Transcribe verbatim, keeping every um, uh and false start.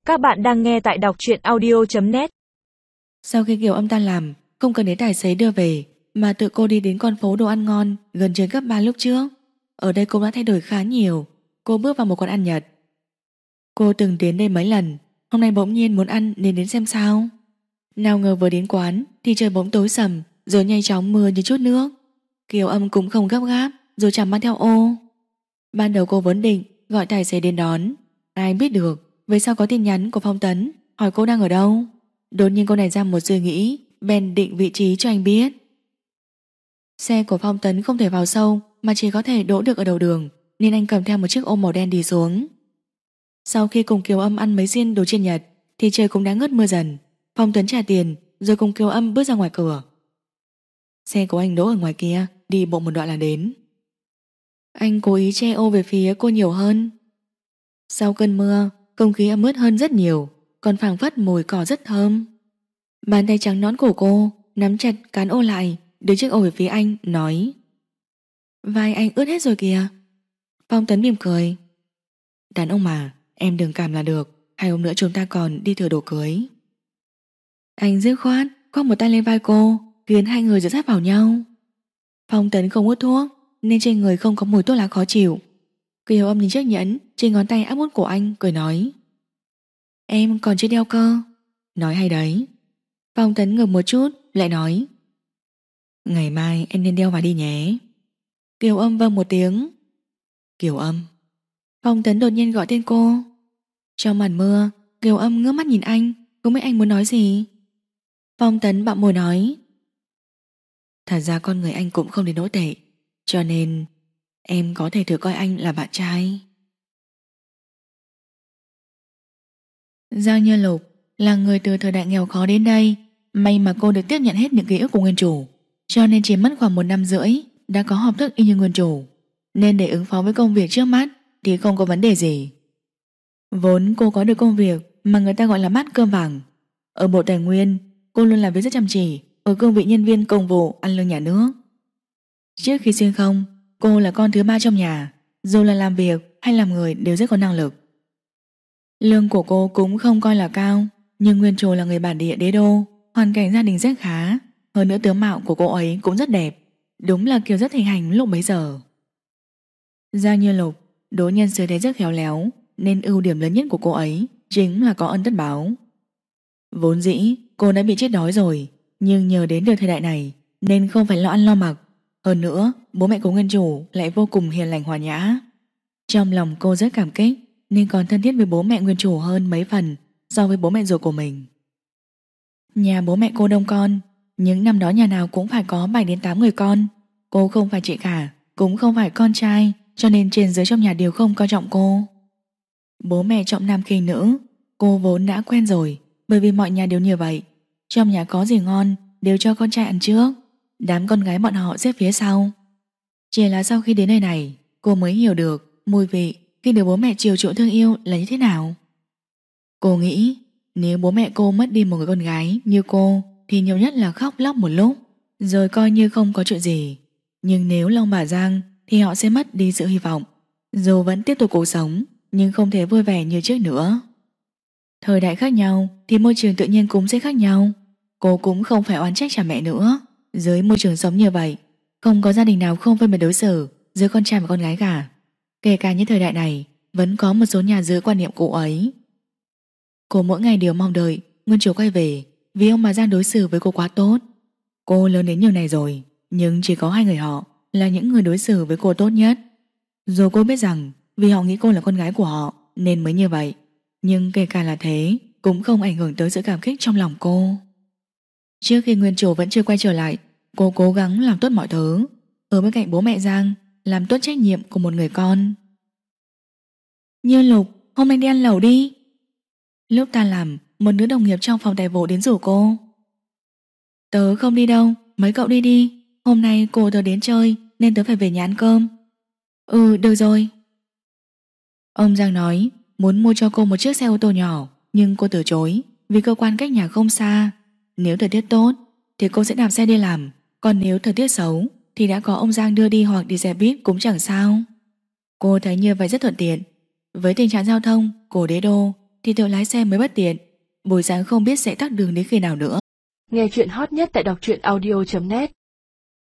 Các bạn đang nghe tại đọc truyện audio chấm net. Sau khi Kiều Âm tan làm, không cần đến tài xế đưa về, mà tự cô đi đến con phố đồ ăn ngon gần trường cấp ba lúc trước. Ở đây cô đã thay đổi khá nhiều. Cô bước vào một quán ăn Nhật. Cô từng đến đây mấy lần, hôm nay bỗng nhiên muốn ăn nên đến xem sao. Nào ngờ vừa đến quán thì trời bỗng tối sầm, rồi nhanh chóng mưa như chút nước. Kiều Âm cũng không gấp gáp, rồi chẳng mang theo ô. Ban đầu cô vốn định gọi tài xế đến đón, ai biết được về sau có tin nhắn của Phong Tấn hỏi cô đang ở đâu. Đột nhiên cô nảy ra một suy nghĩ, bèn định vị trí cho anh biết. Xe của Phong Tấn không thể vào sâu, mà chỉ có thể đỗ được ở đầu đường, nên anh cầm theo một chiếc ô màu đen đi xuống. Sau khi cùng Kiều Âm ăn mấy xiên đồ chiên Nhật thì trời cũng đã ngớt mưa dần. Phong Tấn trả tiền rồi cùng Kiều Âm bước ra ngoài cửa. Xe của anh đỗ ở ngoài kia, đi bộ một đoạn là đến. Anh cố ý che ô về phía cô nhiều hơn. Sau cơn mưa, không khí ẩm ướt hơn rất nhiều, còn phảng phất mùi cỏ rất thơm. Bàn tay trắng nõn của cô nắm chặt cán ô lại, đưa chiếc ô về phía anh, nói: vai anh ướt hết rồi kìa. Phong Tấn mỉm cười: đàn ông mà, em đừng cảm là được, hai hôm nữa chúng ta còn đi thử đồ cưới. Anh dứt khoát khoác một tay lên vai cô, khiến hai người dựa sát vào nhau. Phong Tấn không hút thuốc nên trên người không có mùi thuốc lá khó chịu. Kiều Âm nhìn chiếc nhẫn trên ngón tay áp út của anh, cười nói: em còn chưa đeo cơ. Nói hay đấy. Phong Tấn ngừng một chút, lại nói: ngày mai em nên đeo vào đi nhé. Kiều Âm vâng một tiếng. Kiều Âm. Phong Tấn đột nhiên gọi tên cô. Trong màn mưa, Kiều Âm ngước mắt nhìn anh, không biết anh muốn nói gì. Phong Tấn bặm môi nói: thật ra con người anh cũng không đến nỗi tệ, cho nên em có thể thử coi anh là bạn trai. Giang Như Lục là người từ thời đại nghèo khó đến đây. May mà cô được tiếp nhận hết những ký ức của nguyên chủ, cho nên chỉ mất khoảng một năm rưỡi đã có học thức y như nguyên chủ, nên để ứng phó với công việc trước mắt thì không có vấn đề gì. Vốn cô có được công việc mà người ta gọi là bát cơm vàng. Ở Bộ Tài nguyên, cô luôn làm việc rất chăm chỉ, ở cương vị nhân viên công vụ ăn lương nhà nước. Trước khi xuyên không, cô là con thứ ba trong nhà, dù là làm việc hay làm người đều rất có năng lực. Lương của cô cũng không coi là cao, nhưng nguyên chủ là người bản địa đế đô, hoàn cảnh gia đình rất khá, hơn nữa tướng mạo của cô ấy cũng rất đẹp, đúng là kiểu rất thịnh hành lúc bấy giờ. Giang Như Lục đối nhân xử thế rất khéo léo, nên ưu điểm lớn nhất của cô ấy chính là có ân tất báo. Vốn dĩ cô đã bị chết đói rồi, nhưng nhờ đến được thời đại này nên không phải lo ăn lo mặc. Hơn nữa bố mẹ của nguyên chủ lại vô cùng hiền lành hòa nhã. Trong lòng cô rất cảm kích, nên còn thân thiết với bố mẹ nguyên chủ hơn mấy phần so với bố mẹ ruột của mình. Nhà bố mẹ cô đông con, những năm đó nhà nào cũng phải có bảy đến tám người con. Cô không phải chị cả, cũng không phải con trai, cho nên trên dưới trong nhà đều không coi trọng cô. Bố mẹ trọng nam khinh nữ, cô vốn đã quen rồi, bởi vì mọi nhà đều như vậy. Trong nhà có gì ngon đều cho con trai ăn trước, đám con gái bọn họ xếp phía sau. Chỉ là sau khi đến nơi này, cô mới hiểu được mùi vị khi được bố mẹ chiều chuộng thương yêu là như thế nào. Cô nghĩ nếu bố mẹ cô mất đi một người con gái như cô thì nhiều nhất là khóc lóc một lúc, rồi coi như không có chuyện gì. Nhưng nếu Long Bà Giang thì họ sẽ mất đi sự hy vọng. Dù vẫn tiếp tục cuộc sống, nhưng không thể vui vẻ như trước nữa. Thời đại khác nhau thì môi trường tự nhiên cũng sẽ khác nhau. Cô cũng không phải oán trách cha mẹ nữa. Dưới môi trường sống như vậy, không có gia đình nào không phân biệt đối xử giữa con trai và con gái cả. Kể cả những thời đại này, vẫn có một số nhà giữ quan niệm cũ ấy. Cô mỗi ngày đều mong đợi nguyên chủ quay về, vì ông bà Giang đối xử với cô quá tốt. Cô lớn đến nhiều này rồi, nhưng chỉ có hai người họ là những người đối xử với cô tốt nhất. Dù cô biết rằng vì họ nghĩ cô là con gái của họ nên mới như vậy, nhưng kể cả là thế cũng không ảnh hưởng tới sự cảm kích trong lòng cô. Trước khi nguyên chủ vẫn chưa quay trở lại, cô cố gắng làm tốt mọi thứ, ở bên cạnh bố mẹ Giang, làm tốt trách nhiệm của một người con. Như Lục, hôm nay đi ăn lẩu đi. Lúc tan làm, một nữ đồng nghiệp trong phòng tài vụ đến rủ cô. Tớ không đi đâu, mấy cậu đi đi. Hôm nay cô tớ đến chơi nên tớ phải về nhà ăn cơm. Ừ, được rồi. Ông Giang nói muốn mua cho cô một chiếc xe ô tô nhỏ, nhưng cô từ chối vì cơ quan cách nhà không xa. Nếu thời tiết tốt thì cô sẽ đạp xe đi làm, còn nếu thời tiết xấu thì đã có ông Giang đưa đi hoặc đi xe buýt cũng chẳng sao. Cô thấy như vậy rất thuận tiện. Với tình trạng giao thông của đế đô thì thợ lái xe mới bất tiện, buổi sáng không biết sẽ tắc đường đến khi nào nữa. Nghe chuyện hot nhất tại đọc truyện audio chấm net.